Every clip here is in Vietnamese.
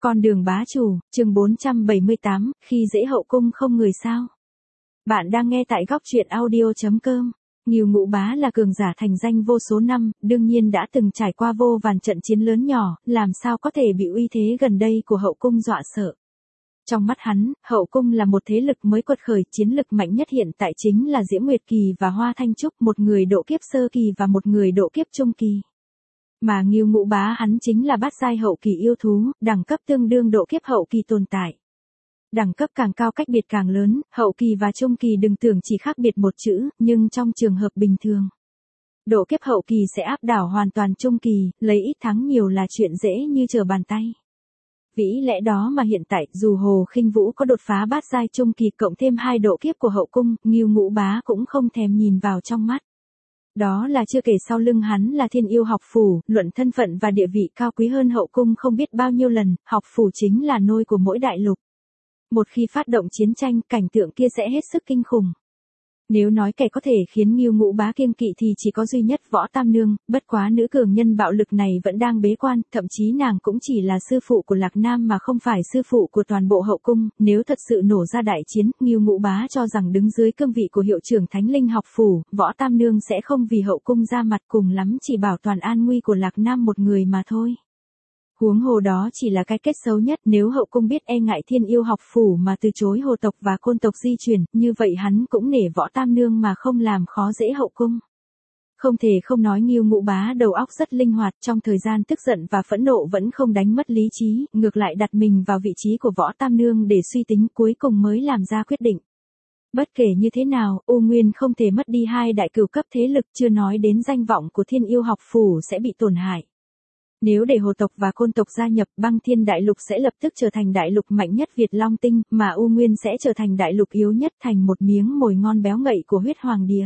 Con đường bá chủ, chương 478, khi dễ hậu cung không người sao. Bạn đang nghe tại góc truyện audio.com. Ngưu Ngũ Bá là cường giả thành danh vô số năm, đương nhiên đã từng trải qua vô vàn trận chiến lớn nhỏ, làm sao có thể bị uy thế gần đây của hậu cung dọa sợ. Trong mắt hắn, hậu cung là một thế lực mới quật khởi, chiến lực mạnh nhất hiện tại chính là Diễm Nguyệt Kỳ và Hoa Thanh Trúc, một người độ kiếp sơ kỳ và một người độ kiếp trung kỳ. Mà Ngưu Ngũ Bá hắn chính là bát giai hậu kỳ yêu thú, đẳng cấp tương đương độ kiếp hậu kỳ tồn tại. Đẳng cấp càng cao cách biệt càng lớn, hậu kỳ và trung kỳ đừng tưởng chỉ khác biệt một chữ, nhưng trong trường hợp bình thường, độ kiếp hậu kỳ sẽ áp đảo hoàn toàn trung kỳ, lấy ít thắng nhiều là chuyện dễ như trở bàn tay. Vĩ lẽ đó mà hiện tại, dù Hồ Khinh Vũ có đột phá bát giai trung kỳ cộng thêm 2 độ kiếp của hậu cung, Ngưu Ngũ Bá cũng không thèm nhìn vào trong mắt. Đó là chưa kể sau lưng hắn là Thiên Yêu học phủ, luận thân phận và địa vị cao quý hơn hậu cung không biết bao nhiêu lần, học phủ chính là nôi của mỗi đại lục. Một khi phát động chiến tranh, cảnh tượng kia sẽ hết sức kinh khủng. Nếu nói kẻ có thể khiến Ngưu Ngũ Bá kiêng kỵ thì chỉ có duy nhất Võ Tam Nương, bất quá nữ cường nhân bạo lực này vẫn đang bế quan, thậm chí nàng cũng chỉ là sư phụ của Lạc Nam mà không phải sư phụ của toàn bộ hậu cung, nếu thật sự nổ ra đại chiến, Ngưu Ngũ Bá cho rằng đứng dưới cương vị của hiệu trưởng Thánh Linh học phủ, Võ Tam Nương sẽ không vì hậu cung ra mặt, cùng lắm chỉ bảo toàn an nguy của Lạc Nam một người mà thôi. Huống hồ đó chỉ là cái kết xấu nhất, nếu hậu cung biết e ngại Thiên Yêu học phủ mà từ chối hồ tộc và côn tộc di chuyển, như vậy hắn cũng nể Võ Tam Nương mà không làm khó dễ hậu cung. Không thể không nói Ngưu Ngũ Bá đầu óc rất linh hoạt, trong thời gian tức giận và phẫn nộ vẫn không đánh mất lý trí, ngược lại đặt mình vào vị trí của Võ Tam Nương để suy tính, cuối cùng mới làm ra quyết định. Bất kể như thế nào, U Nguyên không thể mất đi 2 đại cửu cấp thế lực, chưa nói đến danh vọng của Thiên Yêu học phủ sẽ bị tổn hại. Nếu để hồ tộc và côn tộc gia nhập, Băng Thiên đại lục sẽ lập tức trở thành đại lục mạnh nhất Việt Long Tinh, mà U Nguyên sẽ trở thành đại lục yếu nhất, thành một miếng mồi ngon béo ngậy của huyết hoàng đìa.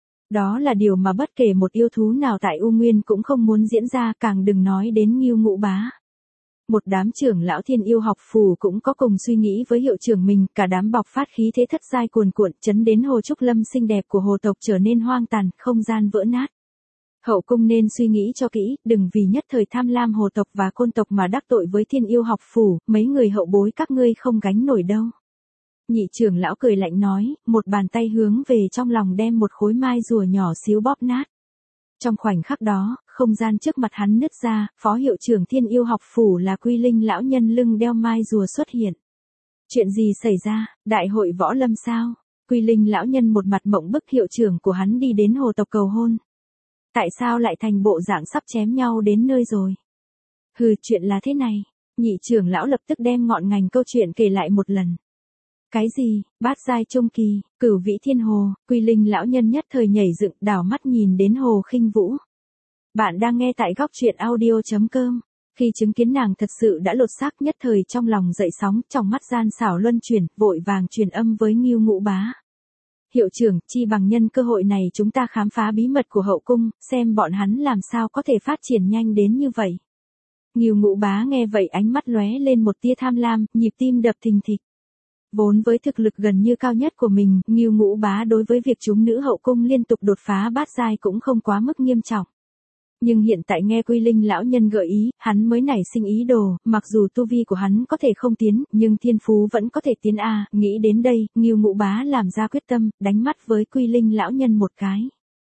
Đó là điều mà bất kể một yêu thú nào tại U Nguyên cũng không muốn diễn ra, càng đừng nói đến Ngưu Ngũ Bá. Một đám trưởng lão Thiên Yêu học phủ cũng có cùng suy nghĩ với hiệu trưởng mình, cả đám bộc phát khí thế thất giai cuồn cuộn, chấn đến Hồ Trúc Lâm xinh đẹp của hồ tộc trở nên hoang tàn, không gian vỡ nát. Hậu cung nên suy nghĩ cho kỹ, đừng vì nhất thời tham lam hồ tộc và côn tộc mà đắc tội với Thiên Yêu học phủ, mấy người hậu bối các ngươi không gánh nổi đâu. Nhị trưởng lão cười lạnh nói, một bàn tay hướng về trong lòng đem một khối mai rùa nhỏ xíu bóp nát. Trong khoảnh khắc đó, không gian trước mặt hắn nứt ra, phó hiệu trưởng Thiên Yêu học phủ là Quy Linh lão nhân lưng đeo mai rùa xuất hiện. Chuyện gì xảy ra, đại hội võ lâm sao? Quy Linh lão nhân một mặt mộng bức, hiệu trưởng của hắn đi đến hồ tộc cầu hôn. Tại sao lại thành bộ dạng sắp chém nhau đến nơi rồi? Hừ, chuyện là thế này. Nhị trưởng lão lập tức đem ngọn ngành câu chuyện kể lại một lần. Cái gì, bát giai trung kỳ, cửu vĩ thiên hồ, Quy Linh lão nhân nhất thời nhảy dựng, đảo mắt nhìn đến Hồ Khinh Vũ. Bạn đang nghe tại góc truyện audio.com. Khi chứng kiến nàng thật sự đã lột xác, nhất thời trong lòng dậy sóng, trong mắt gian xảo luân chuyển, vội vàng truyền âm với Ngưu Ngũ Bá. Hiệu trưởng, chi bằng nhân cơ hội này chúng ta khám phá bí mật của hậu cung, xem bọn hắn làm sao có thể phát triển nhanh đến như vậy. Ngưu Ngũ Bá nghe vậy ánh mắt lóe lên một tia tham lam, nhịp tim đập thình thịch. Vốn với thực lực gần như cao nhất của mình, Ngưu Ngũ Bá đối với việc chúng nữ hậu cung liên tục đột phá bát giai cũng không quá mức nghiêm trọng. Nhưng hiện tại nghe Quy Linh lão nhân gợi ý, hắn mới nảy sinh ý đồ, mặc dù tu vi của hắn có thể không tiến, nhưng thiên phú vẫn có thể tiến a. Nghĩ đến đây, Ngưu Ngũ Bá làm ra quyết tâm, đánh mắt với Quy Linh lão nhân một cái.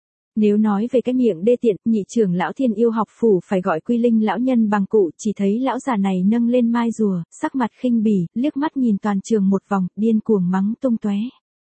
Nếu nói về cái miệng đê tiện, nhị trưởng lão Thiên Yêu học phủ phải gọi Quy Linh lão nhân bằng cụ, chỉ thấy lão già này nâng lên mai rùa, sắc mặt khinh bỉ, liếc mắt nhìn toàn trường một vòng, điên cuồng mắng tung tóe.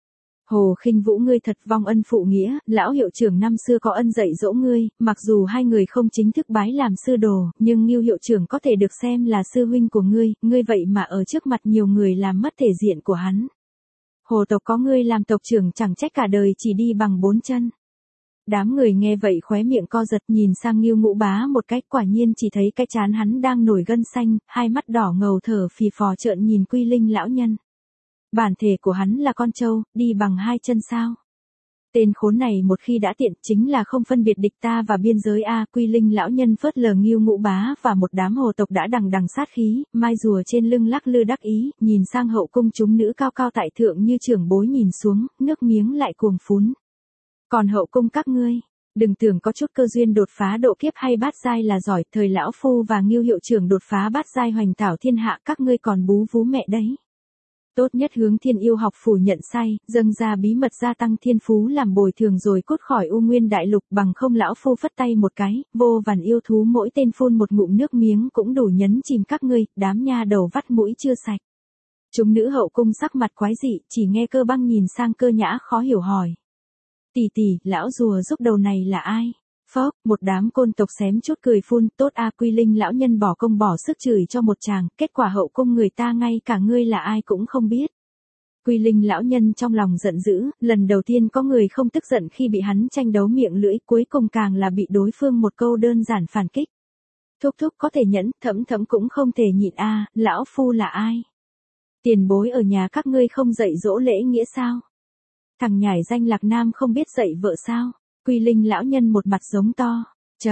Hồ Khinh Vũ, ngươi thật vong ân phụ nghĩa, lão hiệu trưởng năm xưa có ân dạy dỗ ngươi, mặc dù hai người không chính thức bái làm sư đồ, nhưng Ngưu hiệu trưởng có thể được xem là sư huynh của ngươi vậy mà ở trước mặt nhiều người làm mất thể diện của hắn. Hồ tộc có ngươi làm tộc trưởng chẳng trách cả đời chỉ đi bằng 4 chân. Đám người nghe vậy khóe miệng co giật, nhìn sang Ngưu Ngũ Bá một cách, quả nhiên chỉ thấy cái trán hắn đang nổi gân xanh, hai mắt đỏ ngầu thở phì phò trợn nhìn Quy Linh lão nhân. Bản thể của hắn là con trâu, đi bằng 2 chân sao? Tên khốn này một khi đã tiện chính là không phân biệt địch ta và biên giới a. Quy Linh lão nhân phớt lờ Ngưu Ngũ Bá và một đám hồ tộc đã đằng đằng sát khí, mai rùa trên lưng lắc lư đắc ý, nhìn sang hậu cung chúng nữ cao cao tại thượng như trưởng bối nhìn xuống, nước miếng lại cuồng phún. Còn hậu cung các ngươi, Đừng tưởng có chút cơ duyên đột phá độ kiếp hay bát giai là giỏi, thời lão phu và Ngưu hiệu trưởng đột phá bát giai hoành thảo thiên hạ các ngươi còn bú vú mẹ đấy. Tốt nhất hướng Thiên Yêu học phủ nhận sai, dâng ra bí mật gia tăng thiên phú làm bồi thường rồi cút khỏi U Nguyên đại lục, bằng không lão phu phất tay một cái, vô vàn yêu thú mỗi tên phun một ngụm nước miếng cũng đủ nhấn chìm các ngươi, đám nha đầu vắt mũi chưa sạch. Chúng nữ hậu cung sắc mặt quái dị, chỉ nghe Cơ Băng nhìn sang Cơ Nhã khó hiểu hỏi. Tỷ tỷ, lão rùa giúp đầu này là ai? Phốc, một đám côn tộc xém chút cười phun, tốt a Quy Linh lão nhân bỏ công bỏ sức chửi cho một chàng, kết quả hậu cung người ta ngay cả ngươi là ai cũng không biết. Quy Linh lão nhân trong lòng giận dữ, lần đầu tiên có người không tức giận khi bị hắn tranh đấu miệng lưỡi, cuối cùng càng là bị đối phương một câu đơn giản phản kích. Thúc thúc có thể nhẫn, thẫm thẫm cũng không thể nhịn a, lão phu là ai? Tiền bối ở nhà các ngươi không dạy dỗ lễ nghĩa sao? Thằng nhảy danh Lạc Nam không biết dạy vợ sao? Quy Linh lão nhân một mặt giống to.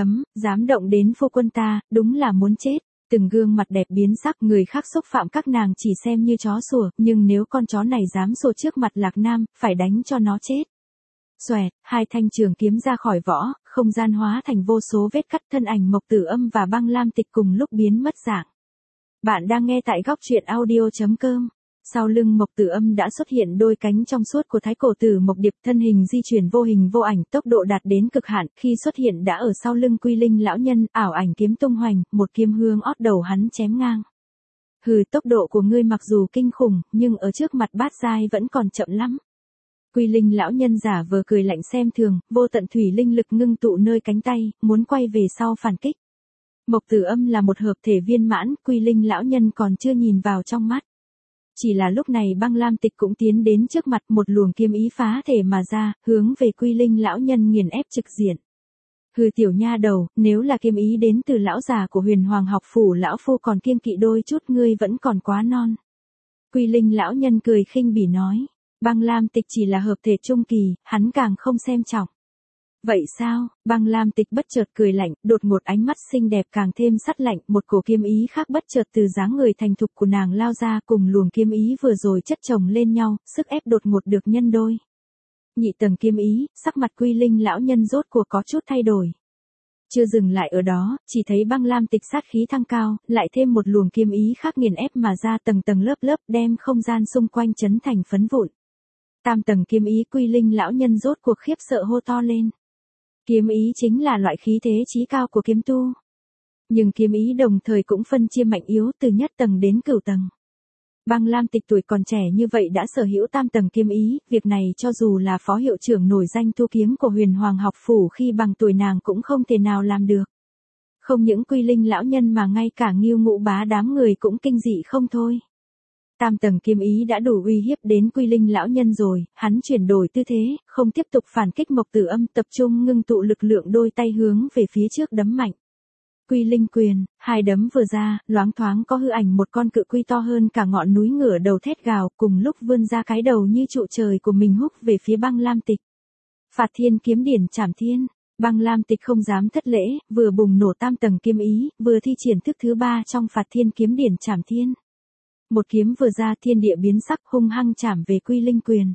Dám động đến phu quân ta, đúng là muốn chết. Từng gương mặt đẹp biến sắc, người khác xúc phạm các nàng chỉ xem như chó sủa, nhưng nếu con chó này dám sủa trước mặt Lạc Nam, phải đánh cho nó chết. Xoẹt, hai thanh trường kiếm ra khỏi vỏ, không gian hóa thành vô số vết cắt, thân ảnh Mộc Tử Âm và Băng Lam Tịch cùng lúc biến mất dạng. Bạn đang nghe tại góc truyện audio.com. Sau lưng Mộc Tử Âm đã xuất hiện đôi cánh trong suốt của thái cổ tử Mộc Điệp, thân hình di chuyển vô hình vô ảnh, tốc độ đạt đến cực hạn, khi xuất hiện đã ở sau lưng Quy Linh lão nhân, ảo ảnh kiếm tung hoành, một kiếm hướng ót đầu hắn chém ngang. Hừ, tốc độ của ngươi mặc dù kinh khủng, nhưng ở trước mặt bát giai vẫn còn chậm lắm. Quy Linh lão nhân giả vờ cười lạnh xem thường, vô tận thủy linh lực ngưng tụ nơi cánh tay, muốn quay về sau phản kích. Mộc Tử Âm là một hợp thể viên mãn, Quy Linh lão nhân còn chưa nhìn vào trong mắt. Chỉ là lúc này Băng Lam Tịch cũng tiến đến trước mặt, một luồng kiếm ý phá thể mà ra, hướng về Quy Linh lão nhân nghiền ép trực diện. Hừ tiểu nha đầu, nếu là kiếm ý đến từ lão già của Huyền Hoàng học phủ lão phu còn kiêng kỵ đôi chút, ngươi vẫn còn quá non. Quy Linh lão nhân cười khinh bỉ nói, Băng Lam Tịch chỉ là hợp thể trung kỳ, hắn càng không xem trọng. Vậy sao? Băng Lam Tịch bất chợt cười lạnh, đột ngột ánh mắt xinh đẹp càng thêm sắt lạnh, một cổ kiếm ý khác bất chợt từ dáng người thành thục của nàng lao ra, cùng luồng kiếm ý vừa rồi chất chồng lên nhau, sức ép đột ngột được nhân đôi. Nhị tầng kiếm ý, sắc mặt Quy Linh lão nhân rốt cuộc có chút thay đổi. Chưa dừng lại ở đó, chỉ thấy Băng Lam Tịch sát khí thăng cao, lại thêm một luồng kiếm ý khác nghiền ép mà ra, tầng tầng lớp lớp đem không gian xung quanh chấn thành phấn vụn. Tam tầng kiếm ý, Quy Linh lão nhân rốt cuộc khiếp sợ hô to lên. Kiếm ý chính là loại khí thế chí cao của kiếm tu. Nhưng kiếm ý đồng thời cũng phân chia mạnh yếu từ nhất tầng đến cửu tầng. Băng Lam Tịch tuổi còn trẻ như vậy đã sở hữu tam tầng kiếm ý, việc này cho dù là phó hiệu trưởng nổi danh tu kiếm của Huyền Hoàng học phủ khi bằng tuổi nàng cũng không thể nào làm được. Không những Quy Linh lão nhân mà ngay cả Ngưu Ngũ Bá đám người cũng kinh dị không thôi. Tam tầng kiếm ý đã đủ uy hiếp đến Quy Linh lão nhân rồi, hắn chuyển đổi tư thế, không tiếp tục phản kích Mộc Tử Âm, tập trung ngưng tụ lực lượng, đôi tay hướng về phía trước đấm mạnh. Quy Linh quyền, hai đấm vừa ra, loáng thoáng có hư ảnh một con cự quy to hơn cả ngọn núi ngửa đầu thét gào, cùng lúc vươn ra cái đầu như trụ trời của mình húc về phía Băng Lam Tịch. Phạt Thiên kiếm điển Trảm Thiên. Băng Lam Tịch không dám thất lễ, vừa bùng nổ tam tầng kiếm ý, vừa thi triển thức thứ 3 trong Phạt Thiên kiếm điển Trảm Thiên. Một kiếm vừa ra, thiên địa biến sắc, hung hăng chạm về Quy Linh quyền.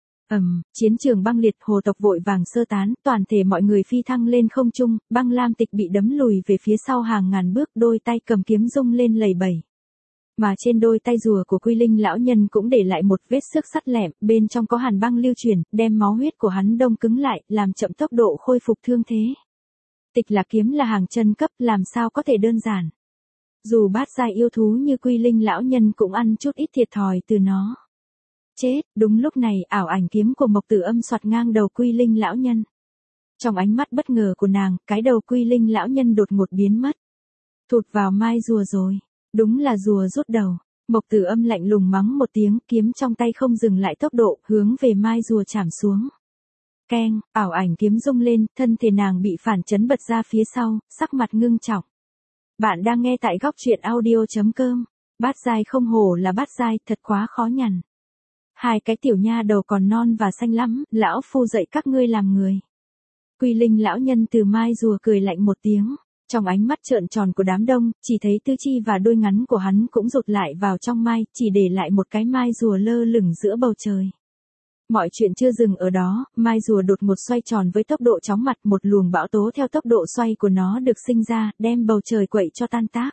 Chiến trường băng liệt, hồ tộc vội vàng sơ tán, toàn thể mọi người phi thăng lên không trung, Băng Lam Tịch bị đấm lùi về phía sau hàng ngàn bước, đôi tay cầm kiếm rung lên lầy bẩy. Mà trên đôi tay rùa của Quy Linh lão nhân cũng để lại một vết xước sắt lẹm, bên trong có hàn băng lưu chuyển, đem máu huyết của hắn đông cứng lại, làm chậm tốc độ khôi phục thương thế. Tịch là kiếm là hàng chân cấp, làm sao có thể đơn giản. Dù bát giai yêu thú như Quy Linh lão nhân cũng ăn chút ít thiệt thòi từ nó. Chết, đúng lúc này, ảo ảnh kiếm của Mộc Tử Âm xoạt ngang đầu Quy Linh lão nhân. Trong ánh mắt bất ngờ của nàng, cái đầu Quy Linh lão nhân đột ngột biến mất. Thụt vào mai rùa rồi, đúng là rùa rút đầu. Mộc Tử Âm lạnh lùng mắng một tiếng, kiếm trong tay không dừng lại tốc độ, hướng về mai rùa chạm xuống. Keng, ảo ảnh kiếm rung lên, thân thể nàng bị phản chấn bật ra phía sau, sắc mặt ngưng trọng. Bạn đang nghe tại góc truyện audio.com. Bát giai không hổ là bát giai, thật quá khó nhằn. Hai cái tiểu nha đầu còn non và xanh lắm, lão phu dạy các ngươi làm người. Quy Linh lão nhân từ mai rùa cười lạnh một tiếng, trong ánh mắt trợn tròn của đám đông, chỉ thấy tứ chi và đôi ngắn của hắn cũng rụt lại vào trong mai, chỉ để lại một cái mai rùa lơ lửng giữa bầu trời. Mọi chuyện chưa dừng ở đó, mai rùa đột ngột xoay tròn với tốc độ chóng mặt, một luồng bão tố theo tốc độ xoay của nó được sinh ra, đem bầu trời quậy cho tan tác.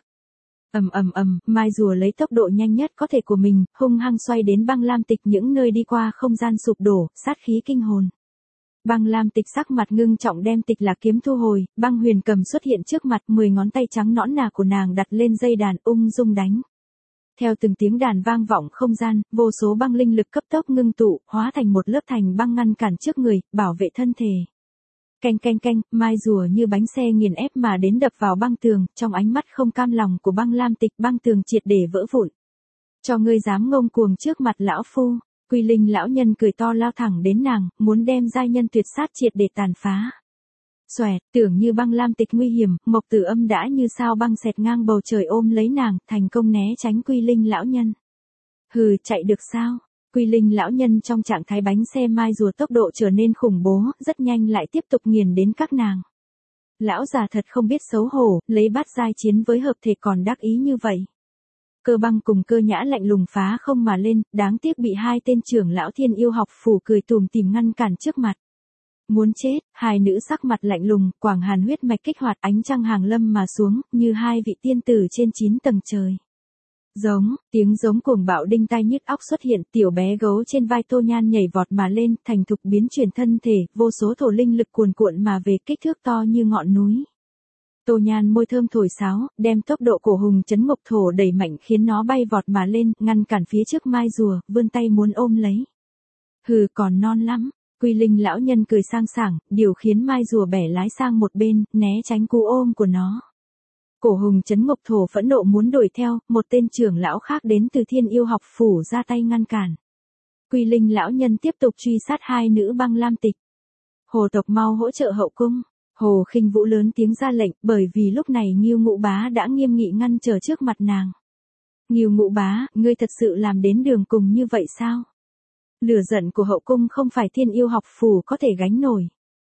Mai rùa lấy tốc độ nhanh nhất có thể của mình, hung hăng xoay đến Băng Lam Tịch, những nơi đi qua không gian sụp đổ, sát khí kinh hồn. Băng Lam Tịch sắc mặt ngưng trọng đem Tịch Lạc kiếm thu hồi, Băng Huyền Cầm xuất hiện trước mặt, 10 ngón tay trắng nõn nà của nàng đặt lên dây đàn, ung dung đánh. Theo từng tiếng đàn vang vọng không gian, vô số băng linh lực cấp tốc ngưng tụ, hóa thành một lớp thành băng ngăn cản trước người, bảo vệ thân thể. Canh canh canh, mai rùa như bánh xe nghiền ép mà đến đập vào băng tường, trong ánh mắt không cam lòng của Băng Lam Tịch, băng tường triệt để vỡ vụn. Cho ngươi dám ngông cuồng trước mặt lão phu. Quy Linh lão nhân cười to lao thẳng đến nàng, muốn đem giai nhân tuyệt sát triệt để tàn phá. Xoẹt, tưởng như Băng Lam Tịch nguy hiểm, Mộc Tử Âm đã như sao băng xẹt ngang bầu trời ôm lấy nàng, thành công né tránh Quy Linh lão nhân. Hừ, chạy được sao? Quy Linh lão nhân trong trạng thái bánh xe mai rùa tốc độ trở nên khủng bố, rất nhanh lại tiếp tục nghiền đến các nàng. Lão già thật không biết xấu hổ, lấy bát giai chiến với hợp thể còn đắc ý như vậy. Cơ Băng cùng Cơ Nhã lạnh lùng phá không mà lên, đáng tiếc bị hai tên trưởng lão Thiên Yêu học phủ cười tùm tìm ngăn cản trước mặt. Muốn chết, hai nữ sắc mặt lạnh lùng, quảng hàn huyết mạch kích hoạt, ánh trăng hàng lâm mà xuống, như hai vị tiên tử trên 9 tầng trời. Giống, tiếng giống cuồng bạo đinh tai nhức óc xuất hiện, tiểu bé gấu trên vai Tô Nhan nhảy vọt mà lên, thành thục biến chuyển thân thể, vô số thổ linh lực cuồn cuộn mà về, kích thước to như ngọn núi. Tô Nhan môi thơm thổi sáo, đem tốc độ cổ hùng chấn ngục thổ đẩy mạnh khiến nó bay vọt mà lên, ngăn cản phía trước mai rùa, vươn tay muốn ôm lấy. Hừ, còn non lắm. Quy Linh lão nhân cười sang sảng, điều khiến mai rùa bẻ lái sang một bên, né tránh cú ôm của nó. Cổ hùng chấn ngục thổ phẫn nộ muốn đuổi theo, một tên trưởng lão khác đến từ Thiên Yêu học phủ ra tay ngăn cản. Quy Linh lão nhân tiếp tục truy sát hai nữ Băng Lam Tịch. Hồ tộc mau hỗ trợ hậu cung. Hồ Khinh Vũ lớn tiếng ra lệnh, bởi vì lúc này Ngưu Ngũ Bá đã nghiêm nghị ngăn trở trước mặt nàng. Ngưu Ngũ Bá, ngươi thật sự làm đến đường cùng như vậy sao? Lửa giận của hậu cung không phải Thiên Yêu học phủ có thể gánh nổi.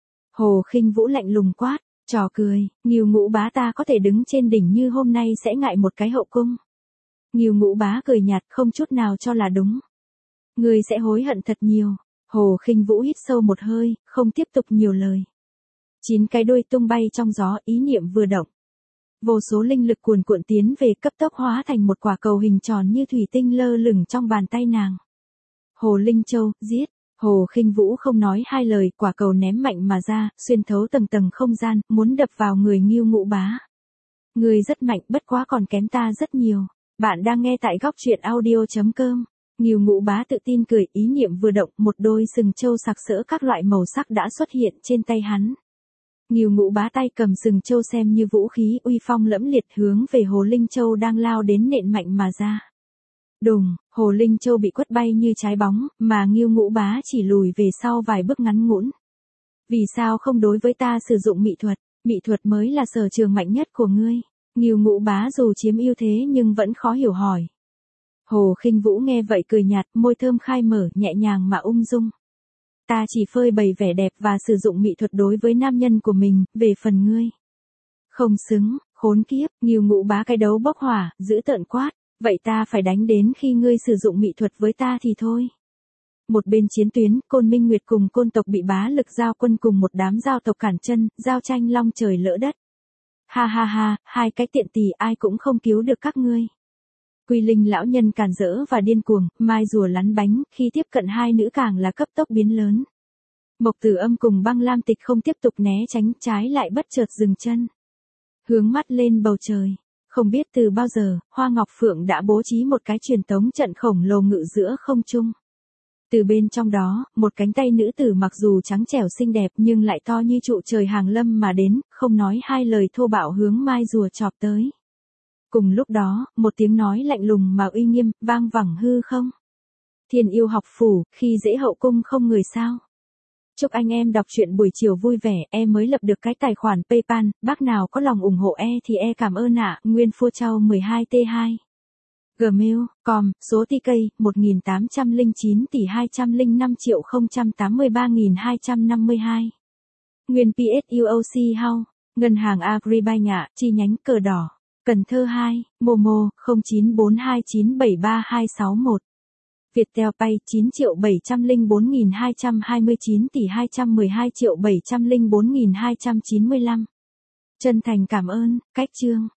Hồ Khinh Vũ lạnh lùng quát, trò cười, Ngưu Ngũ Bá ta có thể đứng trên đỉnh như hôm nay sẽ ngại một cái hậu cung. Ngưu Ngũ Bá cười nhạt không chút nào cho là đúng. Ngươi sẽ hối hận thật nhiều. Hồ Khinh Vũ hít sâu một hơi, không tiếp tục nhiều lời. 9 cái đuôi tung bay trong gió, ý niệm vừa động. Vô số linh lực cuồn cuộn tiến về, cấp tốc hóa thành một quả cầu hình tròn như thủy tinh lơ lửng trong bàn tay nàng. Hồ Linh Châu, giết. Hồ Khinh Vũ không nói hai lời, quả cầu ném mạnh mà ra, xuyên thấu tầng tầng không gian, muốn đập vào người Ngưu Ngũ Bá. Ngươi rất mạnh, bất quá còn kém ta rất nhiều. Bạn đang nghe tại góc truyện audio.com. Ngưu Ngũ Bá tự tin cười, ý niệm vừa động, một đôi sừng châu sặc sỡ các loại màu sắc đã xuất hiện trên tay hắn. Ngưu Ngũ Bá tay cầm sừng châu xem như vũ khí, uy phong lẫm liệt hướng về Hồ Linh Châu đang lao đến nện mạnh mà ra. Đùng, Hồ Linh Châu bị quất bay như trái bóng, mà Ngưu Ngũ Bá chỉ lùi về sau vài bước ngắn ngủn. Vì sao không đối với ta sử dụng mị thuật mới là sở trường mạnh nhất của ngươi. Ngưu Ngũ Bá dù chiếm ưu thế nhưng vẫn khó hiểu hỏi. Hồ Khinh Vũ nghe vậy cười nhạt, môi thơm khai mở, nhẹ nhàng mà ung dung. Ta chỉ phơi bày vẻ đẹp và sử dụng mị thuật đối với nam nhân của mình, về phần ngươi. Không xứng, khốn kiếp, Ngưu Ngũ Bá cái đấu bốc hỏa, giữ tợn quát. Vậy ta phải đánh đến khi ngươi sử dụng mị thuật với ta thì thôi. Một bên chiến tuyến, Côn Minh Nguyệt cùng Côn tộc bị bá lực giao quân cùng một đám giao tộc cản chân, giao tranh long trời lỡ đất. Ha ha ha, hai cái tiện tỳ ai cũng không cứu được các ngươi. Quy Linh lão nhân càn rỡ và điên cuồng, mai rùa lắn bánh, khi tiếp cận hai nữ càng là cấp tốc biến lớn. Mộc Tử Âm cùng Băng Lam Tịch không tiếp tục né tránh, trái lại bất chợt dừng chân. Hướng mắt lên bầu trời. Không biết từ bao giờ, Hoa Ngọc Phượng đã bố trí một cái truyền tống trận khổng lồ ngự giữa không trung. Từ bên trong đó, một cánh tay nữ tử mặc dù trắng trẻo xinh đẹp nhưng lại to như trụ trời hàng lâm mà đến, không nói hai lời thô bạo hướng mai rùa chọc tới. Cùng lúc đó, một tiếng nói lạnh lùng mà uy nghiêm, vang vẳng hư không. Thiên Yêu học phủ, khi dễ hậu cung không người sao. Chúc anh em đọc truyện buổi chiều vui vẻ, em mới lập được cái tài khoản PayPal, bác nào có lòng ủng hộ thì cảm ơn ạ, Nguyên Phua Châu 12T2. Gmail.com, số TK, 1809 tỷ 205 triệu 083.252. Nguyên PSUOC House, Ngân hàng Agribank ạ, chi nhánh Cờ Đỏ, Cần Thơ 2, Momo, 0942973261. Viettel Pay 9.704.229 tỷ 212.704.295. Chân thành cảm ơn, cách chương.